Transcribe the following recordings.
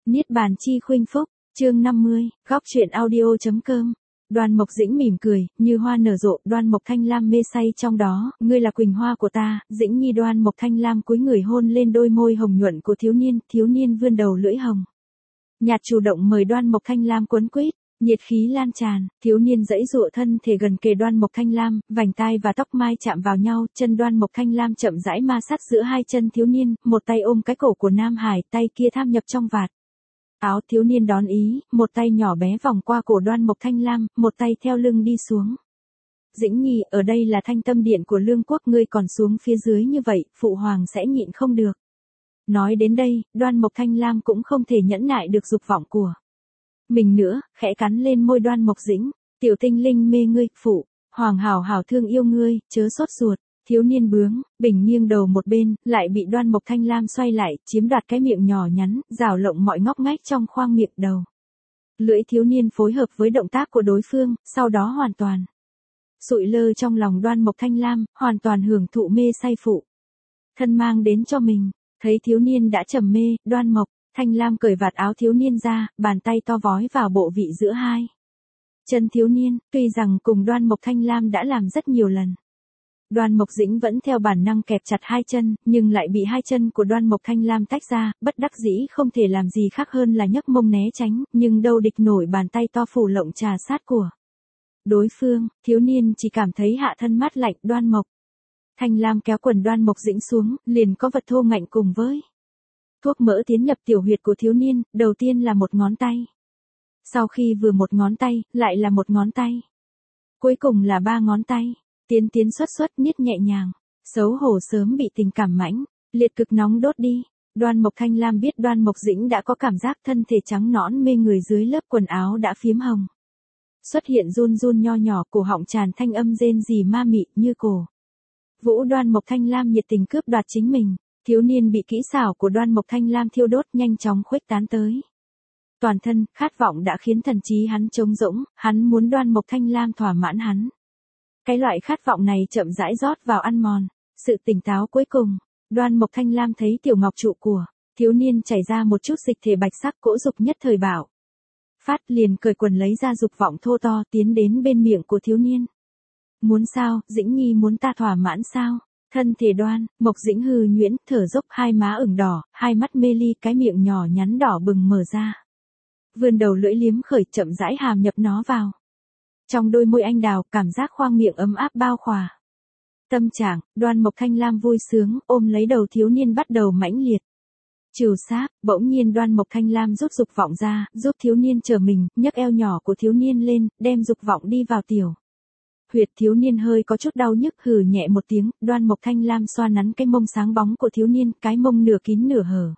Niết bàn chi khuynh phúc, chương 50, góc truyện audio.com. Đoan Mộc Dĩnh mỉm cười, như hoa nở rộ, Đoan Mộc Thanh Lam mê say trong đó, ngươi là quỳnh hoa của ta, Dĩnh Nhi. Đoan Mộc Thanh Lam cúi người hôn lên đôi môi hồng nhuận của thiếu niên vươn đầu lưỡi hồng. Nhạt chủ động mời Đoan Mộc Thanh Lam quấn quýt, nhiệt khí lan tràn, thiếu niên giãy giụa thân thể gần kề Đoan Mộc Thanh Lam, vành tai và tóc mai chạm vào nhau, chân Đoan Mộc Thanh Lam chậm rãi ma sát giữa hai chân thiếu niên, một tay ôm cái cổ của Nam Hải, tay kia tham nhập trong vạt áo thiếu niên đón ý, một tay nhỏ bé vòng qua cổ Đoan Mộc Thanh Lam, một tay theo lưng đi xuống. Dĩnh Nhi, ở đây là Thanh Tâm Điện của Lương Quốc, ngươi còn xuống phía dưới như vậy, phụ hoàng sẽ nhịn không được. Nói đến đây, Đoan Mộc Thanh Lam cũng không thể nhẫn nại được dục vọng của mình nữa, khẽ cắn lên môi Đoan Mộc Dĩnh, tiểu tinh linh mê ngươi, phụ hoàng hảo hảo thương yêu ngươi, chớ sốt ruột. Thiếu niên bướng, bình nghiêng đầu một bên, lại bị Đoan Mộc Thanh Lam xoay lại, chiếm đoạt cái miệng nhỏ nhắn, rào lộng mọi ngóc ngách trong khoang miệng đầu. Lưỡi thiếu niên phối hợp với động tác của đối phương, sau đó hoàn toàn sụi lơ trong lòng Đoan Mộc Thanh Lam, hoàn toàn hưởng thụ mê say phụ thân mang đến cho mình. Thấy thiếu niên đã trầm mê, Đoan Mộc Thanh Lam cởi vạt áo thiếu niên ra, bàn tay to vói vào bộ vị giữa hai chân thiếu niên, tuy rằng cùng Đoan Mộc Thanh Lam đã làm rất nhiều lần. Đoan Mộc Dĩnh vẫn theo bản năng kẹp chặt hai chân, nhưng lại bị hai chân của Đoan Mộc Thanh Lam tách ra, bất đắc dĩ không thể làm gì khác hơn là nhấc mông né tránh, nhưng đâu địch nổi bàn tay to phủ lộng trà sát của đối phương, thiếu niên chỉ cảm thấy hạ thân mát lạnh. Đoan Mộc Thanh Lam kéo quần Đoan Mộc Dĩnh xuống, liền có vật thô ngạnh cùng với thuốc mỡ tiến nhập tiểu huyệt của thiếu niên, đầu tiên là một ngón tay. Sau khi vừa một ngón tay, lại là một ngón tay. Cuối cùng là ba ngón tay. Tiến xuất niết nhẹ nhàng, xấu hổ sớm bị tình cảm mãnh liệt cực nóng đốt đi. Đoan Mộc Thanh Lam biết Đoan Mộc Dĩnh đã có cảm giác thân thể trắng nõn mê người dưới lớp quần áo đã phiếm hồng. Xuất hiện run run nho nhỏ, cổ họng tràn thanh âm rên rỉ ma mị như cổ vũ. Đoan Mộc Thanh Lam nhiệt tình cướp đoạt chính mình, thiếu niên bị kỹ xảo của Đoan Mộc Thanh Lam thiêu đốt nhanh chóng khuếch tán tới toàn thân, khát vọng đã khiến thần trí hắn trống rỗng, hắn muốn Đoan Mộc Thanh Lam thỏa mãn hắn. Cái loại khát vọng này chậm rãi rót vào ăn mòn sự tỉnh táo cuối cùng. Đoan Mộc Thanh Lam thấy tiểu ngọc trụ của thiếu niên chảy ra một chút dịch thể bạch sắc, cỗ dục nhất thời bạo phát, liền cởi quần lấy ra, dục vọng thô to tiến đến bên miệng của thiếu niên. Muốn sao, Dĩnh Nhi, muốn ta thỏa mãn sao? Thân thể Đoan Mộc Dĩnh hư nhuyễn, thở dốc, hai má ửng đỏ, hai mắt mê ly, cái miệng nhỏ nhắn đỏ bừng mở ra. Vươn đầu lưỡi liếm khởi, chậm rãi hàm nhập nó vào trong đôi môi anh đào, cảm giác khoang miệng ấm áp bao khỏa tâm trạng. Đoan Mộc Thanh Lam vui sướng, ôm lấy đầu thiếu niên bắt đầu mãnh liệt trừ sáp. Bỗng nhiên Đoan Mộc Thanh Lam rút dục vọng ra, giúp thiếu niên trở mình, nhấc eo nhỏ của thiếu niên lên, đem dục vọng đi vào tiểu huyệt. Thiếu niên hơi có chút đau nhức, hừ nhẹ một tiếng. Đoan Mộc Thanh Lam xoa nắn cái mông sáng bóng của thiếu niên, cái mông nửa kín nửa hở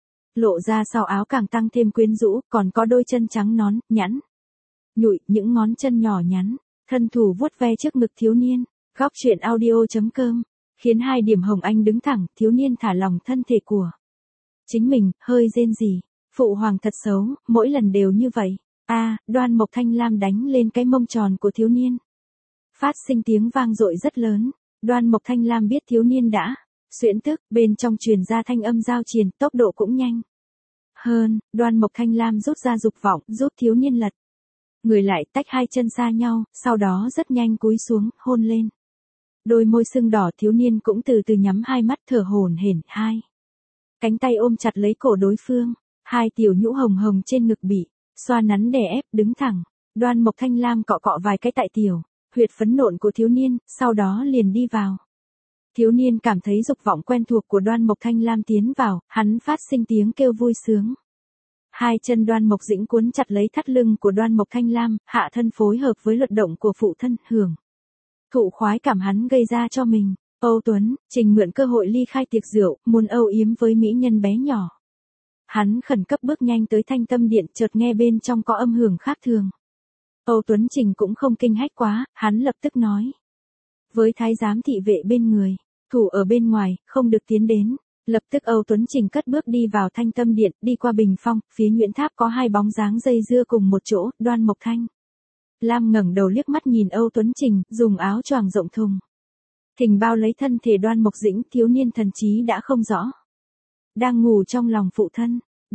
lộ ra sau áo càng tăng thêm quyến rũ, còn có đôi chân trắng nón nhẵn nhụi, những ngón chân nhỏ nhắn, thân thủ vuốt ve trước ngực thiếu niên. Góc truyện audio.com khiến hai điểm hồng anh đứng thẳng, thiếu niên thả lòng thân thể của chính mình, hơi rên rỉ, phụ hoàng thật xấu, mỗi lần đều như vậy. Đoan Mộc Thanh Lam đánh lên cái mông tròn của thiếu niên, phát sinh tiếng vang dội rất lớn. Đoan Mộc Thanh Lam biết thiếu niên đã xuyễn tức, bên trong truyền ra thanh âm giao triền, tốc độ cũng nhanh hơn. Đoan Mộc Thanh Lam rút ra dục vọng, giúp thiếu niên lật người lại, tách hai chân xa nhau, sau đó rất nhanh cúi xuống, hôn lên đôi môi sưng đỏ. Thiếu niên cũng từ từ nhắm hai mắt, thở hổn hển, hai cánh tay ôm chặt lấy cổ đối phương, hai tiểu nhũ hồng hồng trên ngực bị xoa nắn đè ép, đứng thẳng. Đoan Mộc Thanh Lam cọ cọ vài cái tại tiểu huyệt phấn nộn của thiếu niên, sau đó liền đi vào. Thiếu niên cảm thấy dục vọng quen thuộc của Đoan Mộc Thanh Lam tiến vào, hắn phát sinh tiếng kêu vui sướng. Hai chân Đoan Mộc Dĩnh cuốn chặt lấy thắt lưng của Đoan Mộc Thanh Lam, hạ thân phối hợp với luật động của phụ thân, hưởng thụ khoái cảm hắn gây ra cho mình. Âu Tuấn, Trình mượn cơ hội ly khai tiệc rượu, muốn âu yếm với mỹ nhân bé nhỏ. Hắn khẩn cấp bước nhanh tới Thanh Tâm Điện, chợt nghe bên trong có âm hưởng khác thường. Âu Tuấn Trình cũng không kinh hách quá, hắn lập tức nói với thái giám thị vệ bên người, thủ ở bên ngoài, không được tiến đến. Lập tức Âu Tuấn Trình cất bước đi vào Thanh Tâm Điện, đi qua bình phong, phía Nguyễn Tháp có hai bóng dáng dây dưa cùng một chỗ. Đoan Mộc Thanh Lam ngẩng đầu liếc mắt nhìn Âu Tuấn Trình, dùng áo choàng rộng thùng thình bao lấy thân thể Đoan Mộc Dĩnh. Thiếu niên thần trí đã không rõ, đang ngủ trong lòng phụ thân.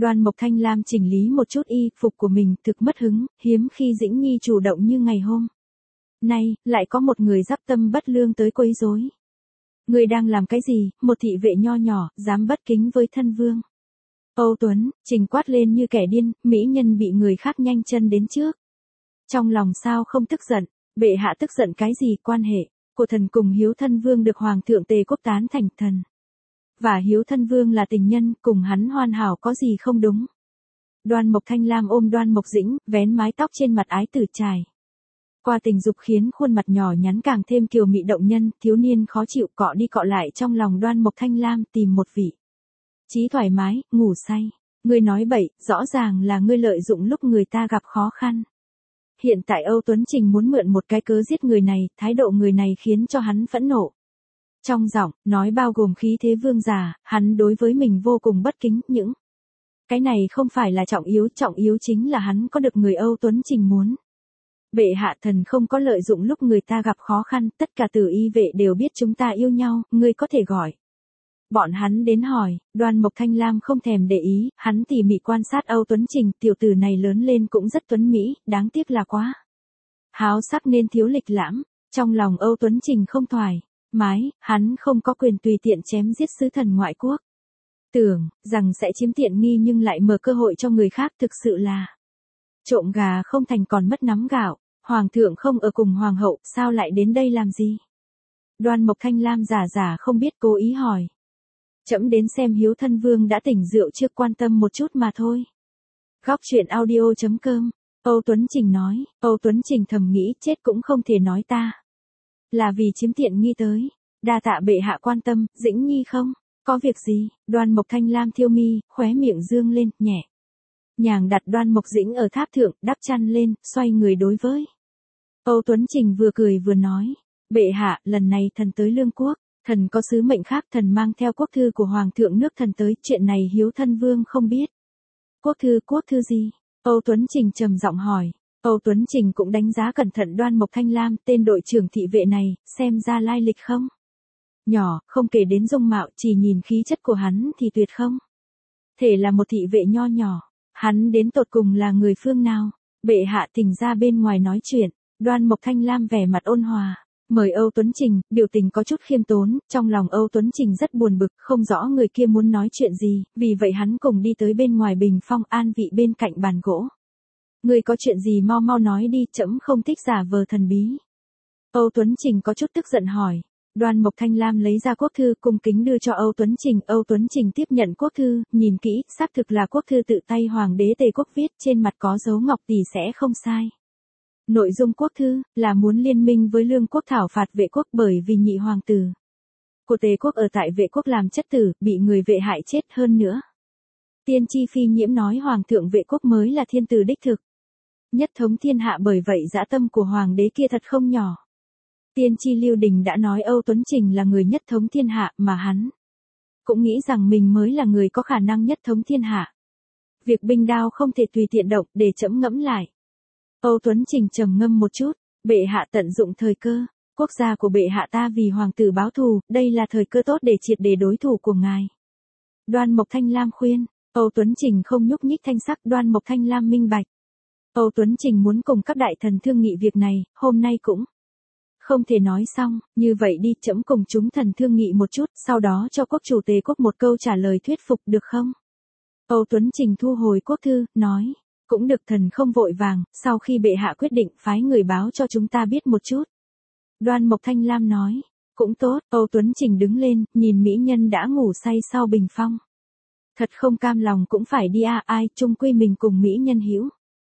Đoan Mộc Thanh Lam chỉnh lý một chút y phục của mình, thực mất hứng, hiếm khi Dĩnh Nhi chủ động như ngày hôm nay, lại có một người dắp tâm bất lương tới quấy rối. Người đang làm cái gì, một thị vệ nho nhỏ, dám bất kính với thân vương. Âu Tuấn, Trình quát lên như kẻ điên, mỹ nhân bị người khác nhanh chân đến trước. Trong lòng sao không tức giận, bệ hạ tức giận cái gì, quan hệ của thần cùng Hiếu Thân Vương được Hoàng thượng Tề Quốc tán thành thần. Và Hiếu Thân Vương là tình nhân, cùng hắn hoàn hảo có gì không đúng. Đoan Mộc Thanh Lam ôm Đoan Mộc Dĩnh, vén mái tóc trên mặt ái tử trải qua tình dục khiến khuôn mặt nhỏ nhắn càng thêm kiều mị động nhân, thiếu niên khó chịu cọ đi cọ lại trong lòng Đoan Mộc Thanh Lam tìm một vị trí thoải mái, ngủ say. Ngươi nói bậy, rõ ràng là ngươi lợi dụng lúc người ta gặp khó khăn. Hiện tại Âu Tuấn Trình muốn mượn một cái cớ giết người này, thái độ người này khiến cho hắn phẫn nộ. Trong giọng, nói bao gồm khí thế vương giả, hắn đối với mình vô cùng bất kính, những cái này không phải là trọng yếu chính là hắn có được người Âu Tuấn Trình muốn. Bệ hạ, thần không có lợi dụng lúc người ta gặp khó khăn, tất cả Tử Y vệ đều biết chúng ta yêu nhau, ngươi có thể gọi bọn hắn đến hỏi. Đoan Mộc Thanh Lam không thèm để ý, hắn tỉ mỉ quan sát Âu Tuấn Trình, tiểu tử này lớn lên cũng rất tuấn mỹ, đáng tiếc là quá háo sắc nên thiếu lịch lãm. Trong lòng Âu Tuấn Trình không thoải mái, hắn không có quyền tùy tiện chém giết sứ thần ngoại quốc. Tưởng rằng sẽ chiếm tiện nghi nhưng lại mở cơ hội cho người khác, thực sự là trộm gà không thành còn mất nắm gạo. Hoàng thượng không ở cùng hoàng hậu, sao lại đến đây làm gì? Đoan Mộc Thanh Lam giả không biết, cố ý hỏi. Trẫm đến xem Hiếu Thân Vương đã tỉnh rượu trước, quan tâm một chút mà thôi. Góc truyện audio.com. Âu Tuấn Trình nói. Âu Tuấn Trình thầm nghĩ, chết cũng không thể nói ta là vì chiếm tiện nghi tới. Đa tạ bệ hạ quan tâm. Dĩnh Nhi không có việc gì. Đoan Mộc Thanh Lam thiêu mi, khóe miệng dương lên, nhẹ nhàng đặt Đoan Mộc Dĩnh ở tháp thượng, đắp chăn lên, xoay người đối với Âu Tuấn Trình, vừa cười vừa nói. Bệ hạ, lần này thần tới Lương Quốc, thần có sứ mệnh khác, thần mang theo quốc thư của Hoàng thượng nước thần tới, chuyện này Hiếu Thân Vương không biết. Quốc thư gì? Âu Tuấn Trình trầm giọng hỏi. Âu Tuấn Trình cũng đánh giá cẩn thận Đoan Mộc Thanh Lam, tên đội trưởng thị vệ này, xem ra lai lịch không nhỏ, không kể đến dung mạo, chỉ nhìn khí chất của hắn thì tuyệt không thể là một thị vệ nho nhỏ. Hắn đến tột cùng là người phương nào? Bệ hạ, thỉnh ra bên ngoài nói chuyện. Đoan Mộc Thanh Lam vẻ mặt ôn hòa mời Âu Tuấn Trình, biểu tình có chút khiêm tốn. Trong lòng Âu Tuấn Trình rất buồn bực, không rõ người kia muốn nói chuyện gì, vì vậy hắn cùng đi tới bên ngoài bình phong, an vị bên cạnh bàn gỗ. Người có chuyện gì mau nói đi, trẫm không thích giả vờ thần bí. Âu Tuấn Trình có chút tức giận hỏi. Đoan Mộc Thanh Lam lấy ra quốc thư, cung kính đưa cho Âu Tuấn Trình. Âu Tuấn Trình tiếp nhận quốc thư, nhìn kỹ, xác thực là quốc thư tự tay Hoàng đế Tề Quốc viết, trên mặt có dấu ngọc tỷ sẽ không sai. Nội dung quốc thư là muốn liên minh với Lương Quốc thảo phạt Vệ Quốc, bởi vì nhị hoàng tử của Tề Quốc ở tại Vệ Quốc làm chất tử, bị người Vệ hại chết. Hơn nữa, tiên tri Phi Nhiễm nói Hoàng thượng Vệ Quốc mới là thiên tử đích thực, nhất thống thiên hạ, bởi vậy dã tâm của hoàng đế kia thật không nhỏ. Tiên tri Lưu Đình đã nói Âu Tuấn Trình là người nhất thống thiên hạ, mà hắn cũng nghĩ rằng mình mới là người có khả năng nhất thống thiên hạ. Việc binh đao không thể tùy tiện động, để trẫm ngẫm lại. Âu Tuấn Trình trầm ngâm một chút. Bệ hạ tận dụng thời cơ, quốc gia của bệ hạ ta vì hoàng tử báo thù, đây là thời cơ tốt để triệt để đối thủ của ngài. Đoan Mộc Thanh Lam khuyên. Âu Tuấn Trình không nhúc nhích thanh sắc. Đoan Mộc Thanh Lam minh bạch. Âu Tuấn Trình muốn cùng các đại thần thương nghị việc này, hôm nay cũng không thể nói xong. Như vậy đi, trẫm cùng chúng thần thương nghị một chút, sau đó cho quốc chủ Tề Quốc một câu trả lời thuyết phục, được không? Âu Tuấn Trình thu hồi quốc thư, nói. Cũng được, thần không vội vàng, sau khi bệ hạ quyết định, phái người báo cho chúng ta biết một chút. Đoan Mộc Thanh Lam nói. Cũng tốt. Âu Tuấn Trình đứng lên, nhìn mỹ nhân đã ngủ say sau bình phong. Thật không cam lòng cũng phải đi ai, chung quy mình cùng mỹ nhân hữu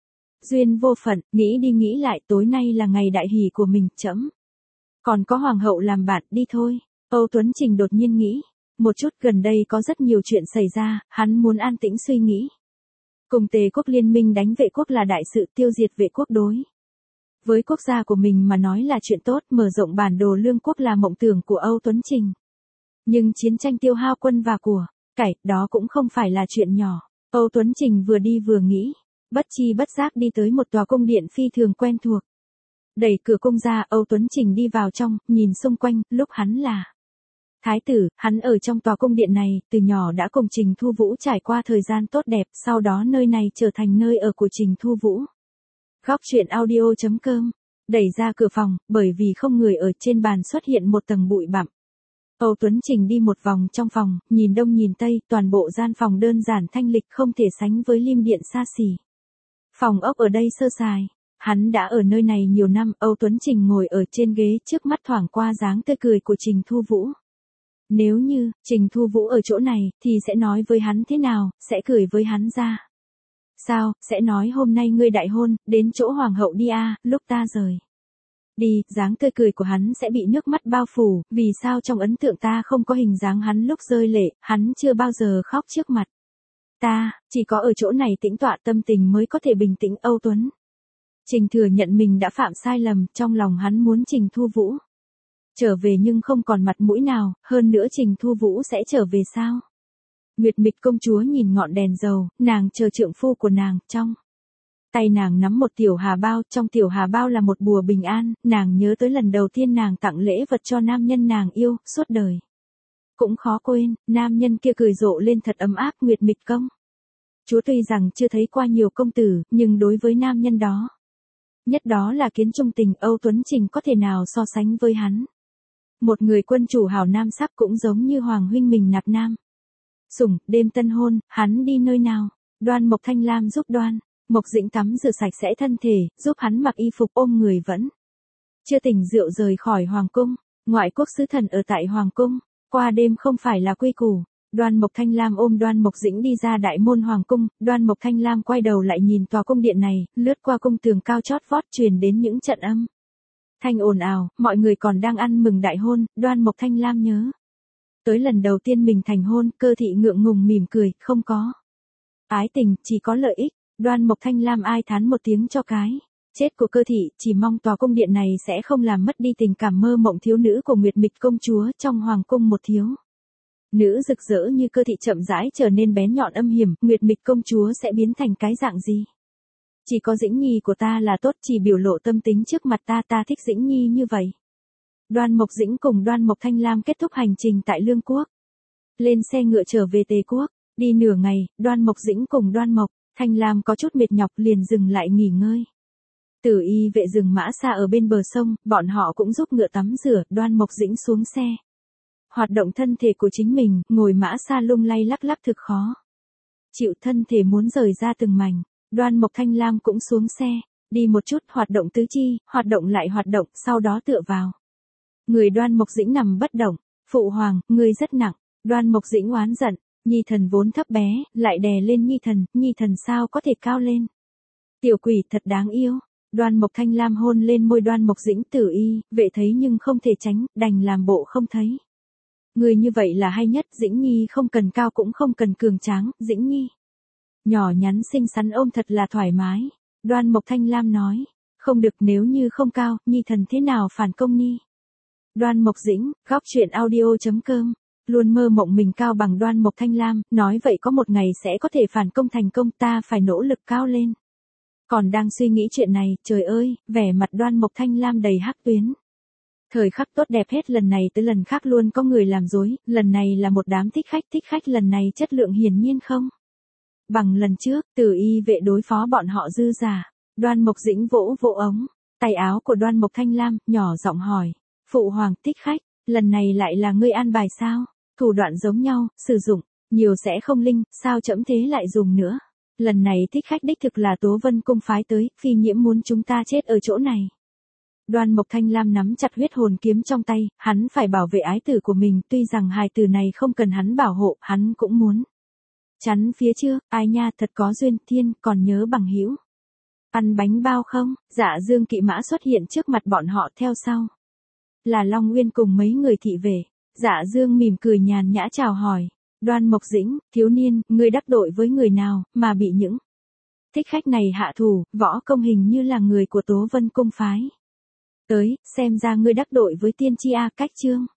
duyên vô phận. Nghĩ đi nghĩ lại, tối nay là ngày đại hỷ của mình, trẫm còn có hoàng hậu làm bạn, đi thôi. Âu Tuấn Trình đột nhiên nghĩ một chút, gần đây có rất nhiều chuyện xảy ra, hắn muốn an tĩnh suy nghĩ. Cùng Tề Quốc liên minh đánh Vệ Quốc là đại sự, tiêu diệt Vệ Quốc đối với quốc gia của mình mà nói là chuyện tốt, mở rộng bản đồ Lương Quốc là mộng tưởng của Âu Tuấn Trình. Nhưng chiến tranh tiêu hao quân và của cải, đó cũng không phải là chuyện nhỏ. Âu Tuấn Trình vừa đi vừa nghĩ, bất chi bất giác đi tới một tòa cung điện phi thường quen thuộc. Đẩy cửa cung ra, Âu Tuấn Trình đi vào trong, nhìn xung quanh, lúc hắn là Thái tử, hắn ở trong tòa cung điện này, từ nhỏ đã cùng Trình Thu Vũ trải qua thời gian tốt đẹp, sau đó nơi này trở thành nơi ở của Trình Thu Vũ. Góc truyện audio.com. Đẩy ra cửa phòng, bởi vì không người ở, trên bàn xuất hiện một tầng bụi bặm. Âu Tuấn Trình đi một vòng trong phòng, nhìn đông nhìn tây, toàn bộ gian phòng đơn giản thanh lịch không thể sánh với Lim Điện xa xỉ. Phòng ốc ở đây sơ sài. Hắn đã ở nơi này nhiều năm, Âu Tuấn Trình ngồi ở trên ghế, trước mắt thoảng qua dáng tươi cười của Trình Thu Vũ. Nếu như, Trình Thu Vũ ở chỗ này, thì sẽ nói với hắn thế nào, sẽ cười với hắn ra. Sao, sẽ nói hôm nay ngươi đại hôn, đến chỗ hoàng hậu đi à, lúc ta rời đi, dáng tươi cười của hắn sẽ bị nước mắt bao phủ, vì sao trong ấn tượng ta không có hình dáng hắn lúc rơi lệ, hắn chưa bao giờ khóc trước mặt ta, chỉ có ở chỗ này tĩnh tọa tâm tình mới có thể bình tĩnh. Âu Tuấn Trình thừa nhận mình đã phạm sai lầm, trong lòng hắn muốn Trình Thu Vũ trở về nhưng không còn mặt mũi nào, hơn nữa Trình Thu Vũ sẽ trở về sao? Nguyệt Mịch công chúa nhìn ngọn đèn dầu, nàng chờ trượng phu của nàng, trong tay nàng nắm một tiểu hà bao, trong tiểu hà bao là một bùa bình an, nàng nhớ tới lần đầu tiên nàng tặng lễ vật cho nam nhân nàng yêu, suốt đời cũng khó quên, nam nhân kia cười rộ lên thật ấm áp. Nguyệt Mịch công chúa tuy rằng chưa thấy qua nhiều công tử, nhưng đối với nam nhân đó, nhất đó là kiến trung tình, Âu Tuấn Trình có thể nào so sánh với hắn. Một người quân chủ hào nam sắc cũng giống như hoàng huynh mình nạp nam sủng, đêm tân hôn, hắn đi nơi nào? Đoan Mộc Thanh Lam giúp Đoan Mộc Dĩnh tắm rửa sạch sẽ thân thể, giúp hắn mặc y phục, ôm người vẫn chưa tỉnh rượu rời khỏi hoàng cung. Ngoại quốc sứ thần ở tại hoàng cung, qua đêm không phải là quy củ. Đoan Mộc Thanh Lam ôm Đoan Mộc Dĩnh đi ra đại môn hoàng cung, Đoan Mộc Thanh Lam quay đầu lại nhìn tòa cung điện này, lướt qua cung tường cao chót vót truyền đến những trận âm thanh ồn ào, mọi người còn đang ăn mừng đại hôn. Đoan Mộc Thanh Lam nhớ tới lần đầu tiên mình thành hôn, Cơ Thị ngượng ngùng mỉm cười, không có ái tình, chỉ có lợi ích. Đoan Mộc Thanh Lam ai thán một tiếng cho cái chết của Cơ Thị, chỉ mong tòa cung điện này sẽ không làm mất đi tình cảm mơ mộng thiếu nữ của Nguyệt Mịch công chúa. Trong hoàng cung một thiếu nữ rực rỡ như Cơ Thị chậm rãi trở nên bén nhọn âm hiểm, Nguyệt Mịch công chúa sẽ biến thành cái dạng gì? Chỉ có Dĩnh Nhi của ta là tốt, chỉ biểu lộ tâm tính trước mặt ta, ta thích Dĩnh Nhi như vậy. Đoan Mộc Dĩnh cùng Đoan Mộc Thanh Lam kết thúc hành trình tại Lương Quốc, lên xe ngựa trở về Tề Quốc. Đi nửa ngày, Đoan Mộc Dĩnh cùng Đoan Mộc Thanh Lam có chút mệt nhọc liền dừng lại nghỉ ngơi. Tử y vệ rừng mã xa ở bên bờ sông, bọn họ cũng giúp ngựa tắm rửa. Đoan Mộc Dĩnh xuống xe, hoạt động thân thể của chính mình, ngồi mã xa lung lay lắc lắc thực khó chịu, thân thể muốn rời ra từng mảnh. Đoan Mộc Thanh Lam cũng xuống xe, đi một chút, hoạt động tứ chi, hoạt động lại hoạt động, sau đó tựa vào người Đoan Mộc Dĩnh nằm bất động. Phụ hoàng, ngươi rất nặng. Đoan Mộc Dĩnh oán giận, Nhi thần vốn thấp bé, lại đè lên Nhi thần sao có thể cao lên? Tiểu quỷ thật đáng yêu. Đoan Mộc Thanh Lam hôn lên môi Đoan Mộc Dĩnh. Tử y vệ thấy nhưng không thể tránh, đành làm bộ không thấy. Người như vậy là hay nhất, Dĩnh Nhi không cần cao cũng không cần cường tráng, Dĩnh Nhi nhỏ nhắn xinh xắn ôm thật là thoải mái. Đoan Mộc Thanh Lam nói, không được, nếu như không cao, Nhi thần thế nào phản công Nhi? Đoan Mộc Dĩnh, góc truyện audio.com. Luôn mơ mộng mình cao bằng Đoan Mộc Thanh Lam, nói vậy có một ngày sẽ có thể phản công thành công, ta phải nỗ lực cao lên. Còn đang suy nghĩ chuyện này, trời ơi, vẻ mặt Đoan Mộc Thanh Lam đầy hắc tuyến. Thời khắc tốt đẹp hết lần này tới lần khác luôn có người làm dối, lần này là một đám thích khách lần này chất lượng hiển nhiên không bằng lần trước. Tử y vệ đối phó bọn họ dư giả. Đoan Mộc Dĩnh vỗ vỗ ống tay áo của Đoan Mộc Thanh Lam, nhỏ giọng hỏi, phụ hoàng, thích khách lần này lại là ngươi an bài sao? Thủ đoạn giống nhau, sử dụng nhiều sẽ không linh, sao chậm thế lại dùng nữa? Lần này thích khách đích thực là Tố Vân cung phái tới, Phi Nhiễm muốn chúng ta chết ở chỗ này. Đoan Mộc Thanh Lam nắm chặt huyết hồn kiếm trong tay, hắn phải bảo vệ ái tử của mình, tuy rằng hài tử này không cần hắn bảo hộ, hắn cũng muốn chắn phía trước. Ai nha, thật có duyên, thiên, còn nhớ bằng hữu ăn bánh bao không? Dạ Dương kỵ mã xuất hiện trước mặt bọn họ, theo sau là Long Nguyên cùng mấy người thị vệ. Dạ Dương mỉm cười nhàn nhã chào hỏi, Đoan Mộc Dĩnh, thiếu niên, ngươi đắc tội với người nào, mà bị những thích khách này hạ thủ? Võ công hình như là người của Tố Vân cung phái tới, xem ra ngươi đắc tội với tiên tri a. Cách chương